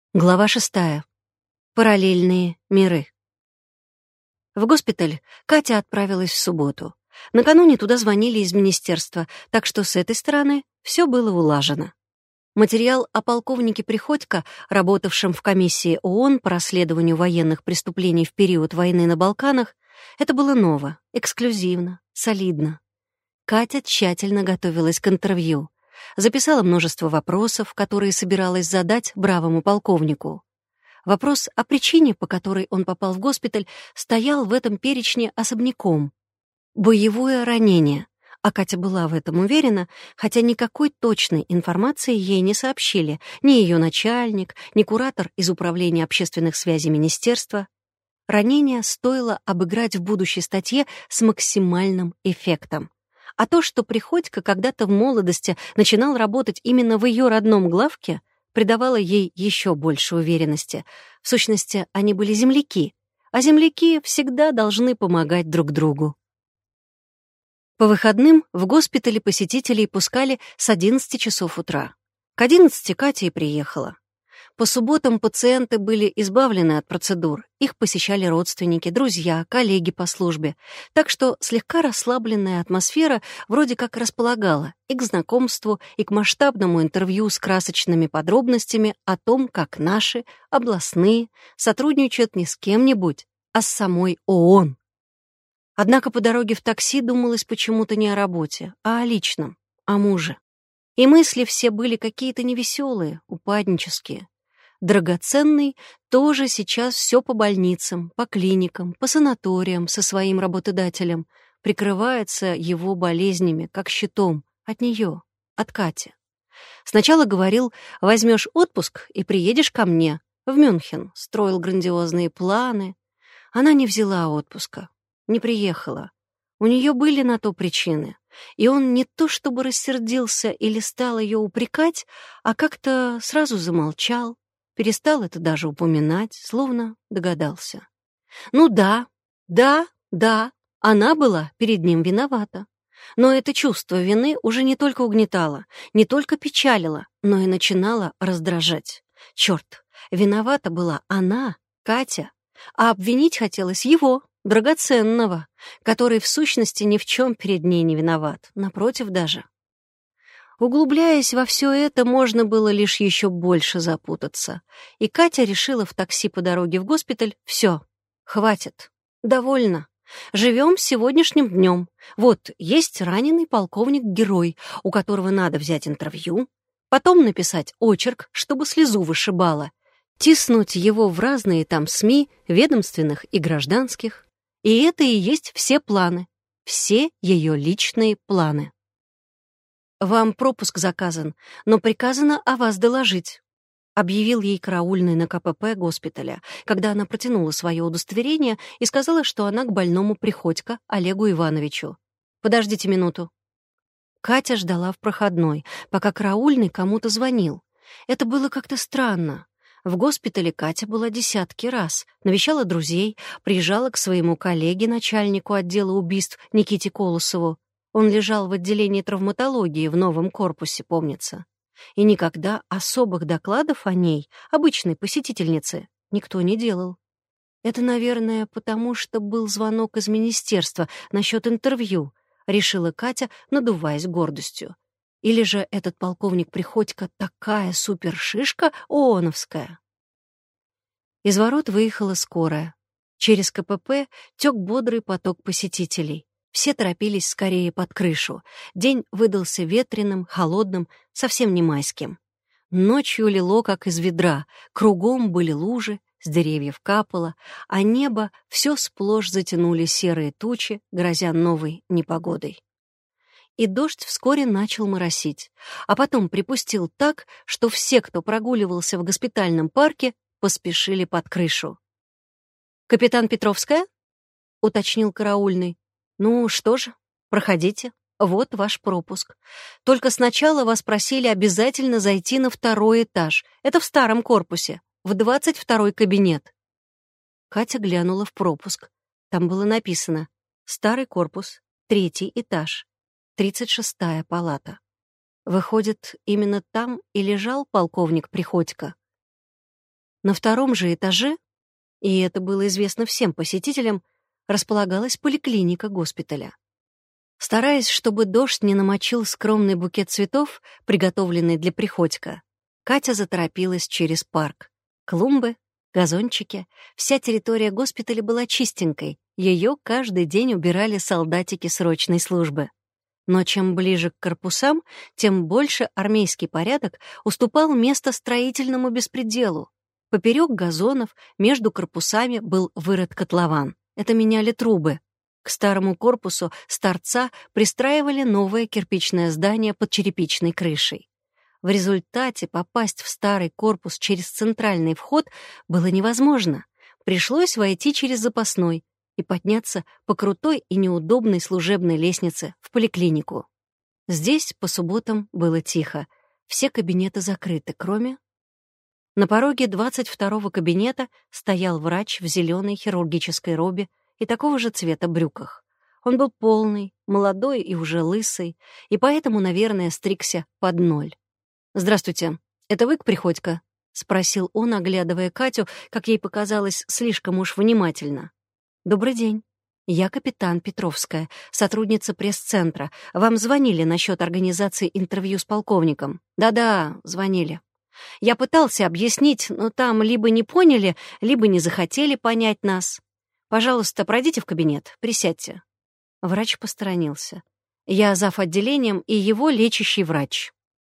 Глава 6. Параллельные миры. В госпиталь Катя отправилась в субботу. Накануне туда звонили из министерства, так что с этой стороны все было улажено. Материал о полковнике Приходько, работавшем в комиссии ООН по расследованию военных преступлений в период войны на Балканах, это было ново, эксклюзивно, солидно. Катя тщательно готовилась к интервью. Записала множество вопросов, которые собиралась задать бравому полковнику. Вопрос о причине, по которой он попал в госпиталь, стоял в этом перечне особняком. Боевое ранение. А Катя была в этом уверена, хотя никакой точной информации ей не сообщили ни ее начальник, ни куратор из Управления общественных связей министерства. Ранение стоило обыграть в будущей статье с максимальным эффектом. А то, что Приходько когда-то в молодости начинал работать именно в ее родном главке, придавало ей еще больше уверенности. В сущности, они были земляки, а земляки всегда должны помогать друг другу. По выходным в госпитале посетителей пускали с 11 часов утра. К 11 Катя и приехала. По субботам пациенты были избавлены от процедур. Их посещали родственники, друзья, коллеги по службе. Так что слегка расслабленная атмосфера вроде как располагала и к знакомству, и к масштабному интервью с красочными подробностями о том, как наши, областные, сотрудничают не с кем-нибудь, а с самой ООН. Однако по дороге в такси думалось почему-то не о работе, а о личном, о муже. И мысли все были какие-то невеселые, упаднические. Драгоценный тоже сейчас все по больницам, по клиникам, по санаториям со своим работодателем, прикрывается его болезнями, как щитом, от нее, от Кати. Сначала говорил: возьмешь отпуск и приедешь ко мне, в Мюнхен, строил грандиозные планы. Она не взяла отпуска, не приехала. У нее были на то причины, и он не то чтобы рассердился или стал ее упрекать, а как-то сразу замолчал, перестал это даже упоминать, словно догадался. Ну да, она была перед ним виновата. Но это чувство вины уже не только угнетало, не только печалило, но и начинало раздражать. Черт, виновата была она, Катя, а обвинить хотелось его, драгоценного, который в сущности ни в чем перед ней не виноват, напротив даже. Углубляясь во все это, можно было лишь еще больше запутаться. И Катя решила в такси по дороге в госпиталь: все, хватит, довольно. Живем сегодняшним днем. Вот есть раненый полковник-герой, у которого надо взять интервью, потом написать очерк, чтобы слезу вышибало, тиснуть его в разные там СМИ, ведомственных и гражданских. И это и есть все планы, все ее личные планы. «Вам пропуск заказан, но приказано о вас доложить», объявил ей караульный на КПП госпиталя, когда она протянула свое удостоверение и сказала, что она к больному Приходько Олегу Ивановичу. «Подождите минуту». Катя ждала в проходной, пока караульный кому-то звонил. Это было как-то странно. В госпитале Катя была десятки раз, навещала друзей, приезжала к своему коллеге, начальнику отдела убийств Никите Колосову. Он лежал в отделении травматологии в новом корпусе, помнится. И никогда особых докладов о ней, обычной посетительнице, никто не делал. Это, наверное, потому что был звонок из министерства насчет интервью, решила Катя, надуваясь гордостью. Или же этот полковник Приходько такая супершишка ООНовская? Из ворот выехала скорая. Через КПП тек бодрый поток посетителей. Все торопились скорее под крышу. День выдался ветреным, холодным, совсем не майским. Ночью лило, как из ведра, кругом были лужи, с деревьев капало, а небо все сплошь затянули серые тучи, грозя новой непогодой. И дождь вскоре начал моросить, а потом припустил так, что все, кто прогуливался в госпитальном парке, поспешили под крышу. «Капитан Петровская?» — уточнил караульный. «Ну что же, проходите, вот ваш пропуск. Только сначала вас просили обязательно зайти на 2-й этаж, это в старом корпусе, в 22-й кабинет». Катя глянула в пропуск. Там было написано: «Старый корпус, 3-й этаж, 36-я палата». Выходит, именно там и лежал полковник Приходько. На втором же этаже, и это было известно всем посетителям, располагалась поликлиника госпиталя. Стараясь, чтобы дождь не намочил скромный букет цветов, приготовленный для Приходько, Катя заторопилась через парк. Клумбы, газончики, вся территория госпиталя была чистенькой, ее каждый день убирали солдатики срочной службы. Но чем ближе к корпусам, тем больше армейский порядок уступал место строительному беспределу. Поперек газонов между корпусами был вырыт котлован. Это меняли трубы. К старому корпусу с торца пристраивали новое кирпичное здание под черепичной крышей. В результате попасть в старый корпус через центральный вход было невозможно. Пришлось войти через запасной и подняться по крутой и неудобной служебной лестнице в поликлинику. Здесь по субботам было тихо. Все кабинеты закрыты, кроме... На пороге 22-го кабинета стоял врач в зеленой хирургической робе и такого же цвета брюках. Он был полный, молодой и уже лысый, и поэтому, наверное, стригся под ноль. «Здравствуйте, это вы к Приходько?» — спросил он, оглядывая Катю, как ей показалось, слишком уж внимательно. «Добрый день. Я капитан Петровская, сотрудница пресс-центра. Вам звонили насчет организации интервью с полковником?» «Да-да, звонили. Я пытался объяснить, но там либо не поняли, либо не захотели понять нас. Пожалуйста, пройдите в кабинет, присядьте». Врач посторонился. «Я зав. Отделением и его лечащий врач».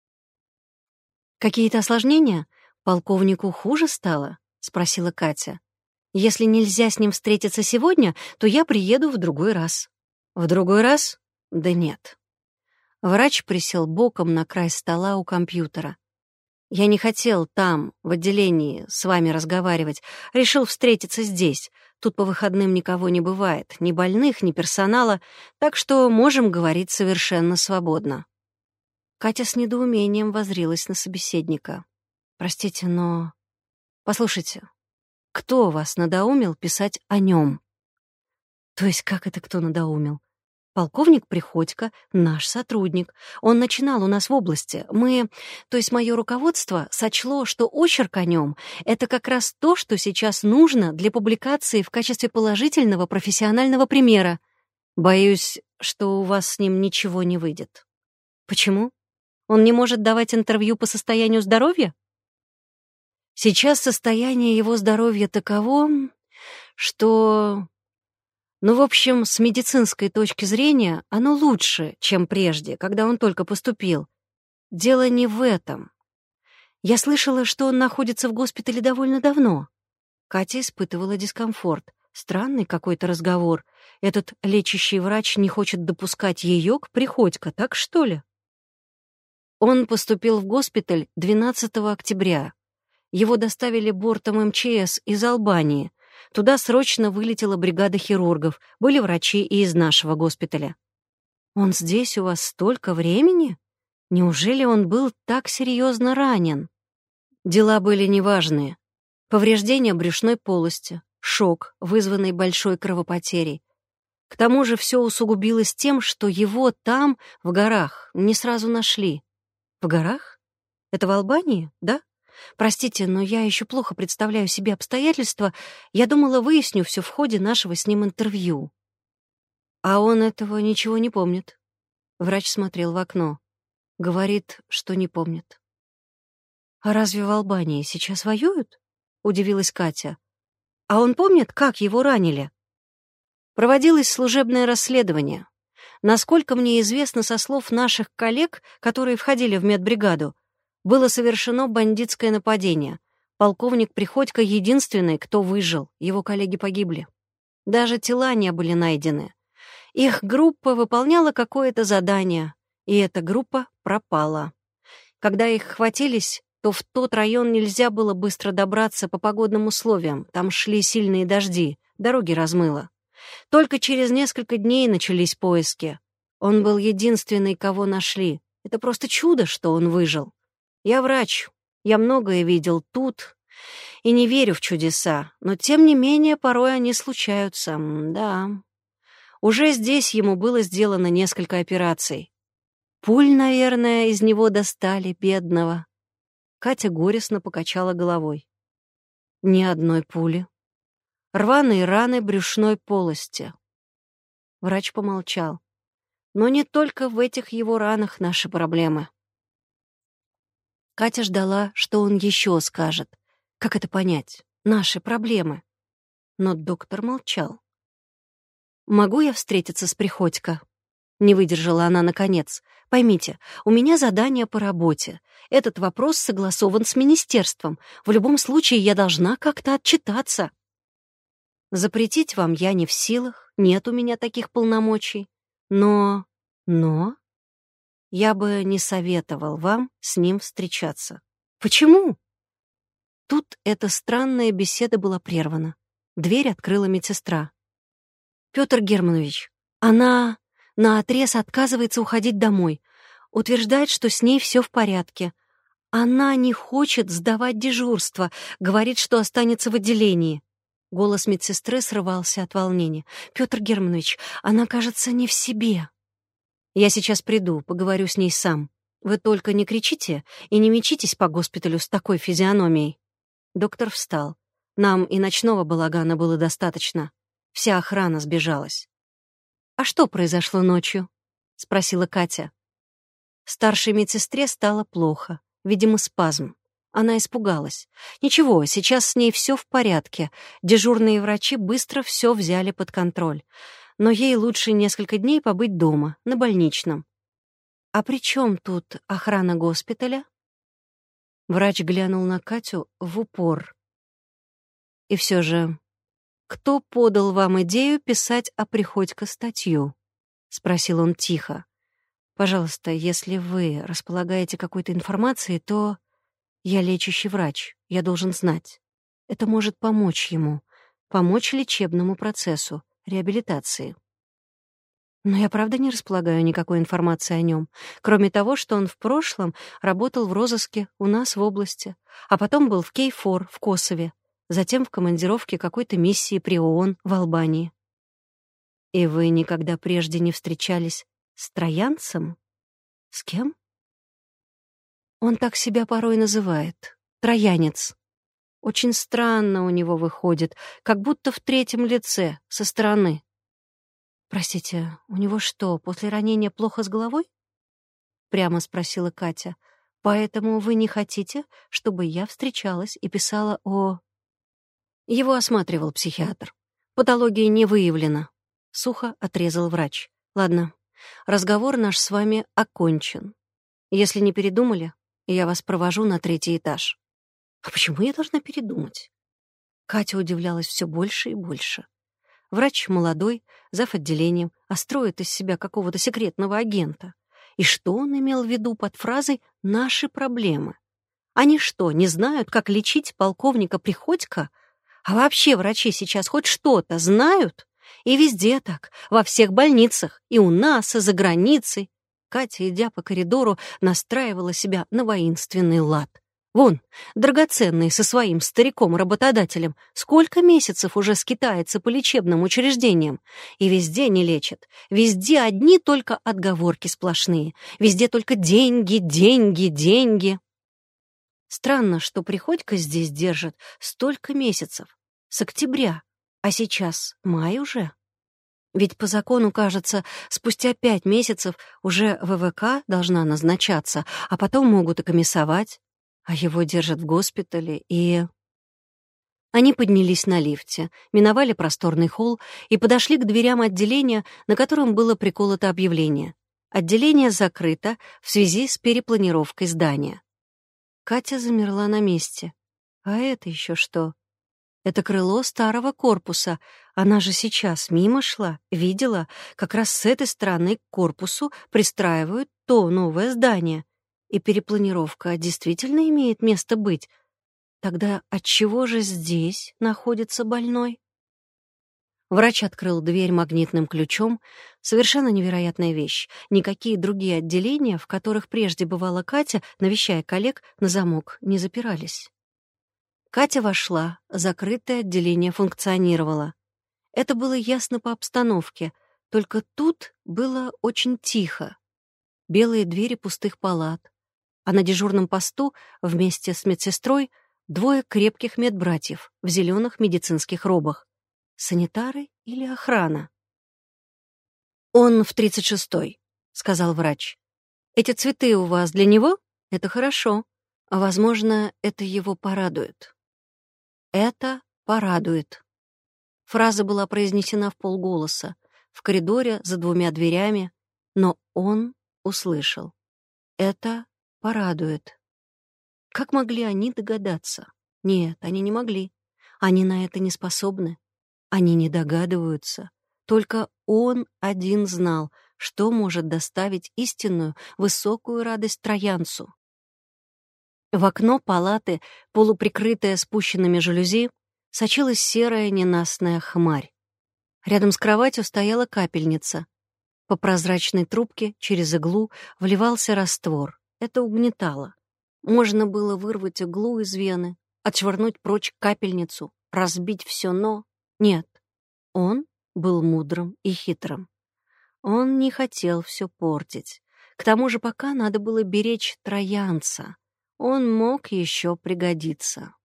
«Какие-то осложнения? Полковнику хуже стало?» — спросила Катя. «Если нельзя с ним встретиться сегодня, то я приеду в другой раз». «В другой раз? Да нет». Врач присел боком на край стола у компьютера. «Я не хотел там, в отделении, с вами разговаривать. Решил встретиться здесь. Тут по выходным никого не бывает, ни больных, ни персонала, так что можем говорить совершенно свободно». Катя с недоумением воззрилась на собеседника. «Простите, но... Послушайте, кто вас надоумил писать о нем?» «То есть как это кто надоумил? Полковник Приходько — наш сотрудник. Он начинал у нас в области. То есть мое руководство, сочло, что очерк о нем — это как раз то, что сейчас нужно для публикации в качестве положительного профессионального примера. Боюсь, что у вас с ним ничего не выйдет». «Почему? Он не может давать интервью по состоянию здоровья?» «Сейчас состояние его здоровья таково, что... в общем, с медицинской точки зрения оно лучше, чем прежде, когда он только поступил. Дело не в этом. Я слышала, что он находится в госпитале довольно давно». Катя испытывала дискомфорт. Странный какой-то разговор. Этот лечащий врач не хочет допускать ее к Приходько, так что ли? Он поступил в госпиталь 12 октября. Его доставили бортом МЧС из Албании. Туда срочно вылетела бригада хирургов, были врачи и из нашего госпиталя. «Он здесь у вас столько времени? Неужели он был так серьезно ранен?» Дела были неважные. Повреждение брюшной полости, шок, вызванный большой кровопотерей. К тому же все усугубилось тем, что его там, в горах, не сразу нашли. «В горах? Это в Албании, да? Простите, но я еще плохо представляю себе обстоятельства. Я думала, выясню все в ходе нашего с ним интервью». «А он этого ничего не помнит». Врач смотрел в окно. Говорит, что не помнит. «А разве в Албании сейчас воюют?» — удивилась Катя. «А он помнит, как его ранили?» Проводилось служебное расследование. Насколько мне известно со слов наших коллег, которые входили в медбригаду, было совершено бандитское нападение. Полковник Приходько единственный, кто выжил, его коллеги погибли. Даже тела не были найдены. Их группа выполняла какое-то задание, и эта группа пропала. Когда их хватились, то в тот район нельзя было быстро добраться по погодным условиям, там шли сильные дожди, дороги размыло. Только через несколько дней начались поиски. Он был единственный, кого нашли. Это просто чудо, что он выжил. Я врач, я многое видел тут и не верю в чудеса, но тем не менее порой они случаются, да. Уже здесь ему было сделано несколько операций. Пуль, наверное, из него достали, бедного. Катя горестно покачала головой. Ни одной пули. Рваные раны брюшной полости. Врач помолчал. Но не только в этих его ранах наши проблемы. Катя ждала, что он еще скажет. Как это понять? Наши проблемы. Но доктор молчал. «Могу я встретиться с Приходько?» Не выдержала она наконец. «Поймите, у меня задание по работе. Этот вопрос согласован с министерством. В любом случае я должна как-то отчитаться. Запретить вам я не в силах, нет у меня таких полномочий. Но я бы не советовал вам с ним встречаться». «Почему?» Тут эта странная беседа была прервана. Дверь открыла медсестра. «Пётр Германович, она наотрез отказывается уходить домой. Утверждает, что с ней все в порядке. Она не хочет сдавать дежурство, говорит, что останется в отделении». Голос медсестры срывался от волнения. «Пётр Германович, она, кажется, не в себе». «Я сейчас приду, поговорю с ней сам. Вы только не кричите и не мечитесь по госпиталю с такой физиономией». Доктор встал. Нам и ночного балагана было достаточно. Вся охрана сбежалась. «А что произошло ночью?» — спросила Катя. Старшей медсестре стало плохо. Видимо, спазм. Она испугалась. Ничего, сейчас с ней все в порядке. Дежурные врачи быстро все взяли под контроль. Но ей лучше несколько дней побыть дома, на больничном. «А при чем тут охрана госпиталя?» Врач глянул на Катю в упор. «И все же, кто подал вам идею писать о Приходько статью?» — спросил он тихо. «Пожалуйста, если вы располагаете какой-то информацией, то я лечащий врач, я должен знать. Это может помочь ему, помочь лечебному процессу, реабилитации». Но я правда не располагаю никакой информации о нем, кроме того, что он в прошлом работал в розыске у нас в области, а потом был в Кейфор в Косове, затем в командировке какой-то миссии при ООН в Албании. И вы никогда прежде не встречались с троянцем? С кем? Он так себя порой называет. Троянец. Очень странно у него выходит, как будто в третьем лице, со стороны. «Простите, у него что, после ранения плохо с головой?» — прямо спросила Катя. «Поэтому вы не хотите, чтобы я встречалась и писала о...» Его осматривал психиатр. Патология не выявлена. Сухо отрезал врач. «Ладно, разговор наш с вами окончен. Если не передумали, я вас провожу на 3-й этаж». «А почему я должна передумать?» Катя удивлялась все больше и больше. Врач молодой, зав. Отделением, а строит из себя какого-то секретного агента. И что он имел в виду под фразой «наши проблемы»? Они что, не знают, как лечить полковника Приходько? А вообще врачи сейчас хоть что-то знают? И везде так, во всех больницах, и у нас, и за границей. Катя, идя по коридору, настраивала себя на воинственный лад. Вон, драгоценный со своим стариком-работодателем, сколько месяцев уже скитается по лечебным учреждениям. И везде не лечат. Везде одни только отговорки сплошные. Везде только деньги, деньги, деньги. Странно, что Приходько здесь держат столько месяцев. С октября. А сейчас май уже. Ведь по закону, кажется, спустя 5 месяцев уже ВВК должна назначаться, а потом могут и комиссовать. А его держат в госпитале, и... Они поднялись на лифте, миновали просторный холл и подошли к дверям отделения, на котором было приколото объявление. Отделение закрыто в связи с перепланировкой здания. Катя замерла на месте. А это еще что? Это крыло старого корпуса. Она же сейчас мимо шла, видела, как раз с этой стороны к корпусу пристраивают то новое здание. И перепланировка действительно имеет место быть. Тогда отчего же здесь находится больной? Врач открыл дверь магнитным ключом. Совершенно невероятная вещь. Никакие другие отделения, в которых прежде бывала Катя, навещая коллег, на замок не запирались. Катя вошла, закрытое отделение функционировало. Это было ясно по обстановке, только тут было очень тихо. Белые двери пустых палат. А на дежурном посту вместе с медсестрой 2 крепких медбратьев в зеленых медицинских робах. Санитары или охрана? «Он в 36-й», — сказал врач. «Эти цветы у вас для него? Это хорошо. Возможно, это его порадует». «Это порадует». Фраза была произнесена вполголоса, в коридоре за 2 дверями, но он услышал. «Это порадует». Как могли они догадаться? Нет, они не могли. Они на это не способны. Они не догадываются. Только он один знал, что может доставить истинную, высокую радость троянцу. В окно палаты, полуприкрытая спущенными жалюзи, сочилась серая ненастная хмарь. Рядом с кроватью стояла капельница. По прозрачной трубке через иглу вливался раствор. Это угнетало. Можно было вырвать иглу из вены, отшвырнуть прочь капельницу, разбить все, но... Нет, он был мудрым и хитрым. Он не хотел все портить. К тому же пока надо было беречь троянца. Он мог еще пригодиться.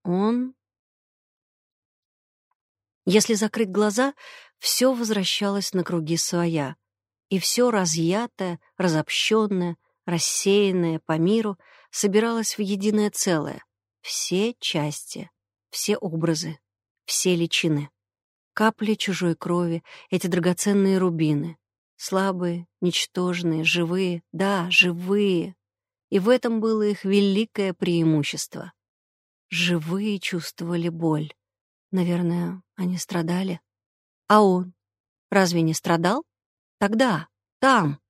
Если закрыть глаза, все возвращалось на круги своя. И все разъятое, разобщенное, рассеянное по миру собиралось в единое целое. Все части, все образы, все личины. Капли чужой крови, эти драгоценные рубины. Слабые, ничтожные, живые, да, живые. И в этом было их великое преимущество. Живые чувствовали боль. Наверное, они страдали. А он? Разве не страдал? Тогда, там.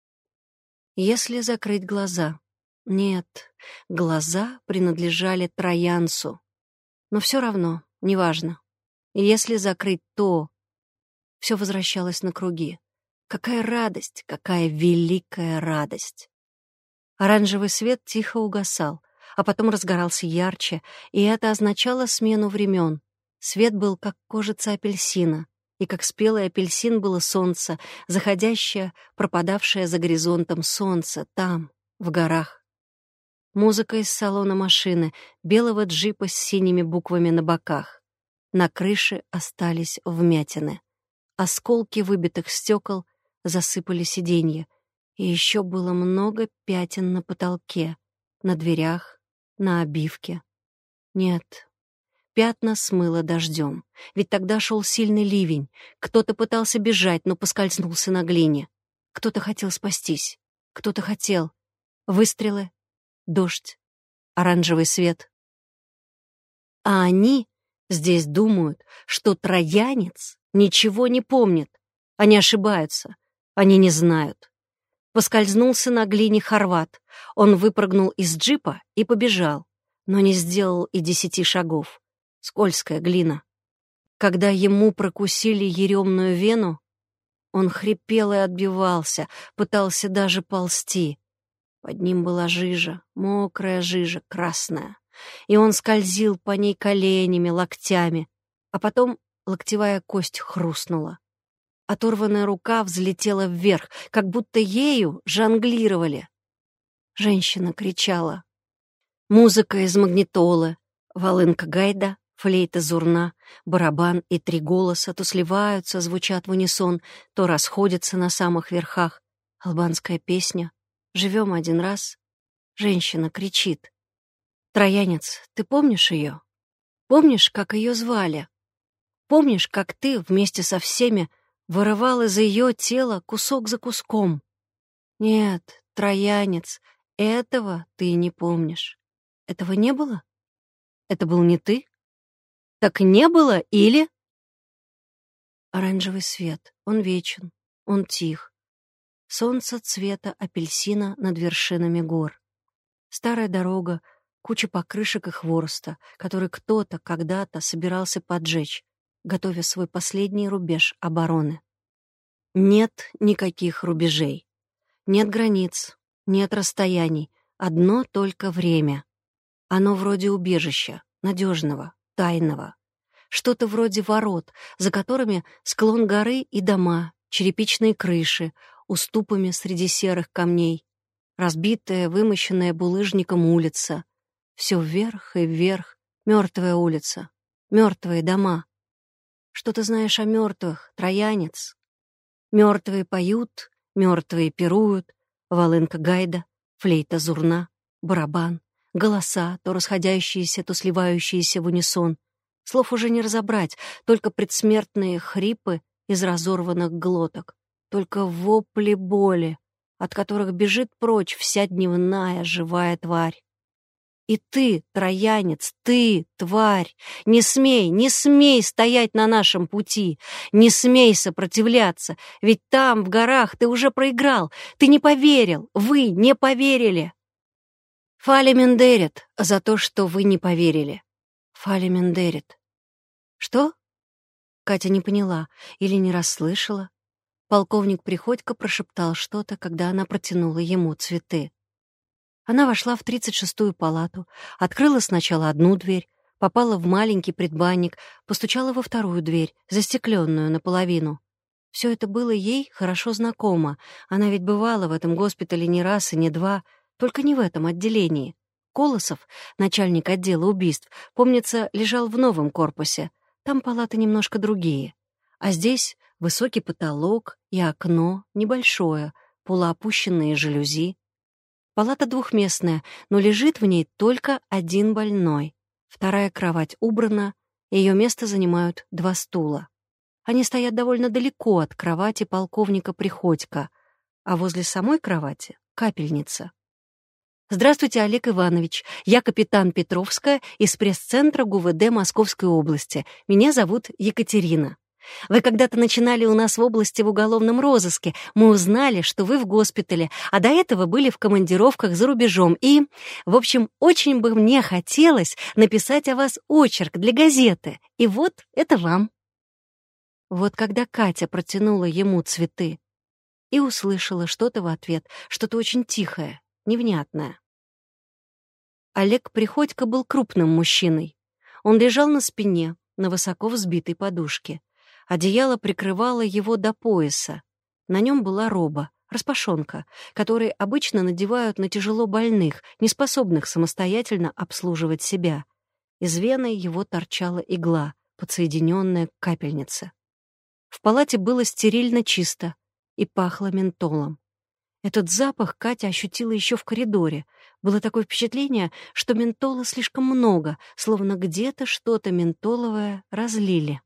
Если закрыть глаза. Нет, глаза принадлежали троянцу. Но все равно, неважно. Если закрыть то, все возвращалось на круги. Какая радость, какая великая радость. Оранжевый свет тихо угасал, а потом разгорался ярче, и это означало смену времен. Свет был как кожица апельсина, и как спелый апельсин было солнце, заходящее, пропадавшее за горизонтом солнце, там, в горах. Музыка из салона машины, белого джипа с синими буквами на боках. На крыше остались вмятины. Осколки выбитых стекол засыпали сиденья. И еще было много пятен на потолке, на дверях, на обивке. Нет, пятна смыло дождем. Ведь тогда шел сильный ливень. Кто-то пытался бежать, но поскользнулся на глине. Кто-то хотел спастись. Кто-то хотел. Выстрелы, дождь, оранжевый свет. А они здесь думают, что троянец ничего не помнит. Они ошибаются. Они не знают. Поскользнулся на глине хорват. Он выпрыгнул из джипа и побежал, но не сделал и 10 шагов. Скользкая глина. Когда ему прокусили еремную вену, он хрипел и отбивался, пытался даже ползти. Под ним была жижа, мокрая жижа, красная. И он скользил по ней коленями, локтями, а потом локтевая кость хрустнула. Оторванная рука взлетела вверх, как будто ею жонглировали. Женщина кричала. Музыка из магнитолы, волынка гайда, флейта зурна, барабан и 3 голоса то сливаются, звучат в унисон, то расходятся на самых верхах. Албанская песня. Живем один раз. Женщина кричит. Троянец, ты помнишь ее? Помнишь, как ее звали? Помнишь, как ты вместе со всеми вырывал из ее тела кусок за куском? Нет, троянец, этого ты не помнишь. Этого не было? Это был не ты? Так не было или... Оранжевый свет, он вечен, он тих. Солнце цвета апельсина над вершинами гор. Старая дорога, куча покрышек и хвороста, который кто-то когда-то собирался поджечь, готовя свой последний рубеж обороны. Нет никаких рубежей. Нет границ, нет расстояний, одно только время. Оно вроде убежища, надежного, тайного. Что-то вроде ворот, за которыми склон горы и дома, черепичные крыши, уступами среди серых камней, разбитая, вымощенная булыжником улица. Все вверх и вверх, Мертвая улица, мертвые дома. Что ты знаешь о мертвых, троянец? Мертвые поют, мертвые пируют, волынка гайда, флейта зурна, барабан, голоса, то расходящиеся, то сливающиеся в унисон. Слов уже не разобрать, только предсмертные хрипы из разорванных глоток, только вопли боли, от которых бежит прочь вся дневная живая тварь. И ты, троянец, ты, тварь, не смей стоять на нашем пути, не смей сопротивляться, ведь там, в горах, ты уже проиграл, ты не поверил, вы не поверили. Фали Мендерет за то, что вы не поверили. Фали Мендерет. Что? Катя не поняла или не расслышала. Полковник Приходько прошептал что-то, когда она протянула ему цветы. Она вошла в 36-ю палату, открыла сначала одну дверь, попала в маленький предбанник, постучала во вторую дверь, застекленную наполовину. Все это было ей хорошо знакомо. Она ведь бывала в этом госпитале не раз и не два, только не в этом отделении. Колосов, начальник отдела убийств, помнится, лежал в новом корпусе. Там палаты немножко другие. А здесь высокий потолок и окно, небольшое, полуопущенные жалюзи. Палата двухместная, но лежит в ней только один больной. Вторая кровать убрана, ее место занимают 2 стула. Они стоят довольно далеко от кровати полковника Приходько, а возле самой кровати — капельница. «Здравствуйте, Олег Иванович. Я капитан Петровская из пресс-центра ГУВД Московской области. Меня зовут Екатерина. Вы когда-то начинали у нас в области в уголовном розыске. Мы узнали, что вы в госпитале, а до этого были в командировках за рубежом. И, в общем, очень бы мне хотелось написать о вас очерк для газеты. И вот это вам». Вот когда Катя протянула ему цветы и услышала что-то в ответ, что-то очень тихое, невнятное. Олег Приходько был крупным мужчиной. Он лежал на спине, на высоко взбитой подушке. Одеяло прикрывало его до пояса. На нем была роба, распашонка, которые обычно надевают на тяжело больных, неспособных самостоятельно обслуживать себя. Из вены его торчала игла, подсоединенная к капельнице. В палате было стерильно чисто и пахло ментолом. Этот запах Катя ощутила еще в коридоре. Было такое впечатление, что ментола слишком много, словно где-то что-то ментоловое разлили.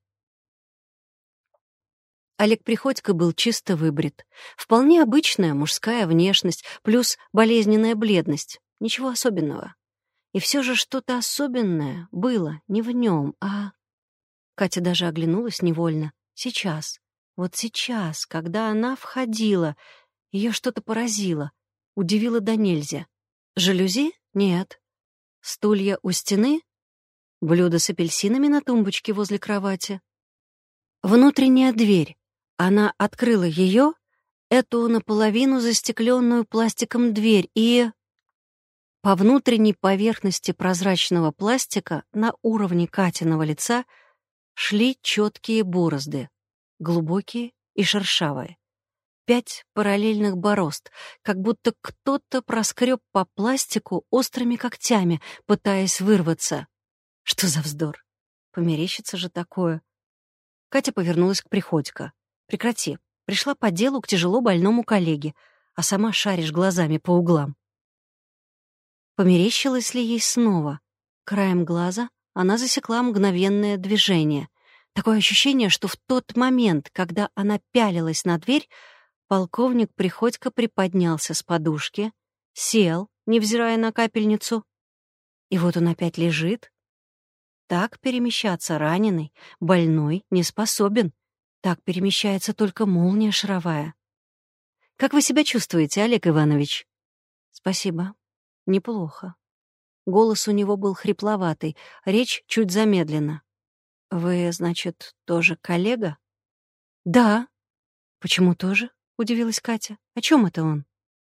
Олег Приходько был чисто выбрит. Вполне обычная мужская внешность, плюс болезненная бледность. Ничего особенного. И все же что-то особенное было не в нем, а... Катя даже оглянулась невольно. Сейчас, вот сейчас, когда она входила, ее что-то поразило, удивило до нельзя. Жалюзи? Нет. Стулья у стены? Блюдо с апельсинами на тумбочке возле кровати? Внутренняя дверь. Она открыла ее, эту наполовину застекленную пластиком дверь, и... По внутренней поверхности прозрачного пластика на уровне Катиного лица шли четкие борозды, глубокие и шершавые. 5 параллельных борозд, как будто кто-то проскреб по пластику острыми когтями, пытаясь вырваться. Что за вздор? Померещится же такое. Катя повернулась к Приходько. «Прекрати. Пришла по делу к тяжело больному коллеге, а сама шаришь глазами по углам». Померещилось ли ей снова? Краем глаза она засекла мгновенное движение. Такое ощущение, что в тот момент, когда она пялилась на дверь, полковник Приходько приподнялся с подушки, сел, невзирая на капельницу. И вот он опять лежит. Так перемещаться раненый, больной не способен. Так перемещается только молния шаровая. «Как вы себя чувствуете, Олег Иванович?» «Спасибо. Неплохо». Голос у него был хрипловатый, речь чуть замедлена. «Вы, значит, тоже коллега?» «Да». «Почему тоже?» — удивилась Катя. «О чем это он?»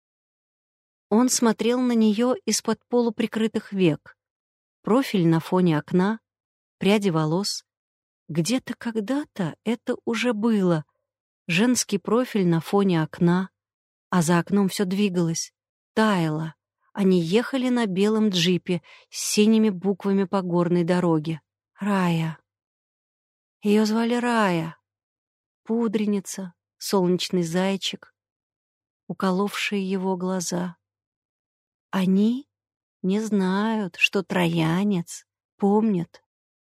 Он смотрел на нее из-под полуприкрытых век. Профиль на фоне окна, пряди волос. Где-то когда-то это уже было. Женский профиль на фоне окна, а за окном все двигалось, таяло, Они ехали на белом джипе с синими буквами по горной дороге. Рая. Ее звали Рая. Пудреница, солнечный зайчик, уколовшие его глаза. Они не знают, что троянец помнит.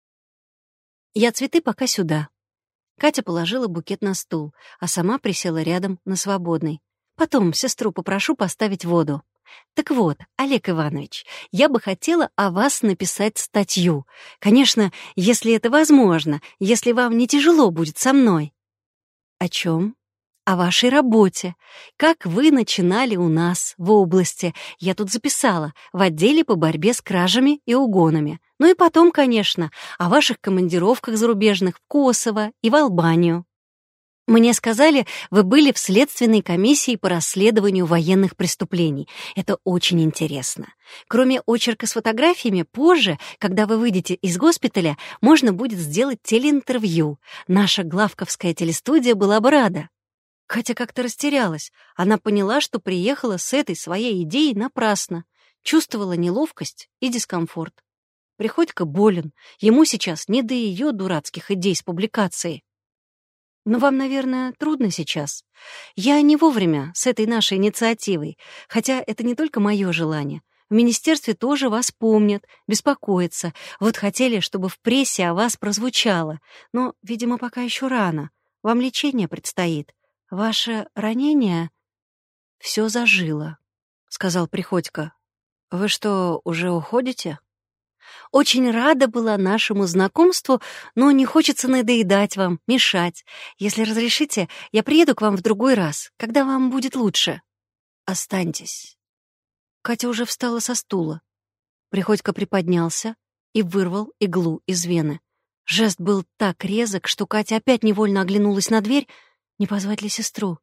«Я цветы пока сюда». Катя положила букет на стул, а сама присела рядом на свободный. «Потом сестру попрошу поставить воду. Так вот, Олег Иванович, я бы хотела о вас написать статью. Конечно, если это возможно, если вам не тяжело будет со мной». «О чем?» «О вашей работе. Как вы начинали у нас в области. Я тут записала. В отделе по борьбе с кражами и угонами. Ну и потом, конечно, о ваших командировках зарубежных в Косово и в Албанию. Мне сказали, вы были в следственной комиссии по расследованию военных преступлений. Это очень интересно. Кроме очерка с фотографиями, позже, когда вы выйдете из госпиталя, можно будет сделать телеинтервью. Наша главковская телестудия была бы рада». Катя как-то растерялась. Она поняла, что приехала с этой своей идеей напрасно. Чувствовала неловкость и дискомфорт. Приходько болен. Ему сейчас не до ее дурацких идей с публикацией. «Но вам, наверное, трудно сейчас. Я не вовремя с этой нашей инициативой, хотя это не только мое желание. В министерстве тоже вас помнят, беспокоятся. Вот хотели, чтобы в прессе о вас прозвучало. Но, видимо, пока еще рано. Вам лечение предстоит. Ваше ранение все зажило», — сказал Приходько. «Вы что, уже уходите?» «Очень рада была нашему знакомству, но не хочется надоедать вам, мешать. Если разрешите, я приеду к вам в другой раз, когда вам будет лучше». «Останьтесь». Катя уже встала со стула. Приходько приподнялся и вырвал иглу из вены. Жест был так резок, что Катя опять невольно оглянулась на дверь. Не позвать ли сестру?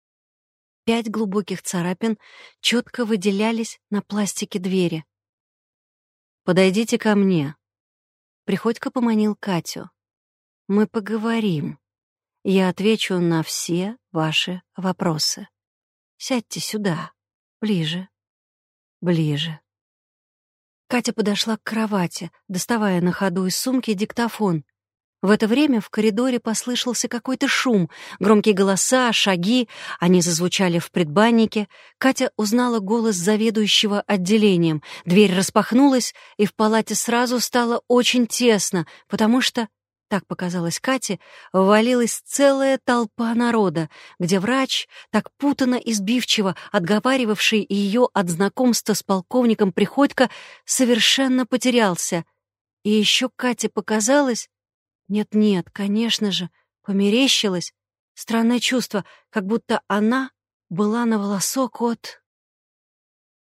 5 глубоких царапин четко выделялись на пластике двери. «Подойдите ко мне». Приходько поманил Катю. «Мы поговорим. Я отвечу на все ваши вопросы. Сядьте сюда, ближе, ближе». Катя подошла к кровати, доставая на ходу из сумки диктофон. В это время в коридоре послышался какой-то шум, громкие голоса, шаги. Они зазвучали в предбаннике. Катя узнала голос заведующего отделением. Дверь распахнулась, и в палате сразу стало очень тесно, потому что, так показалось Кате, ввалилась целая толпа народа, где врач, так путанно и сбивчиво отговаривавший ее от знакомства с полковником Приходько, совершенно потерялся. И еще Кате показалось... Нет, конечно же, померещилось. Странное чувство, как будто она была на волосок от...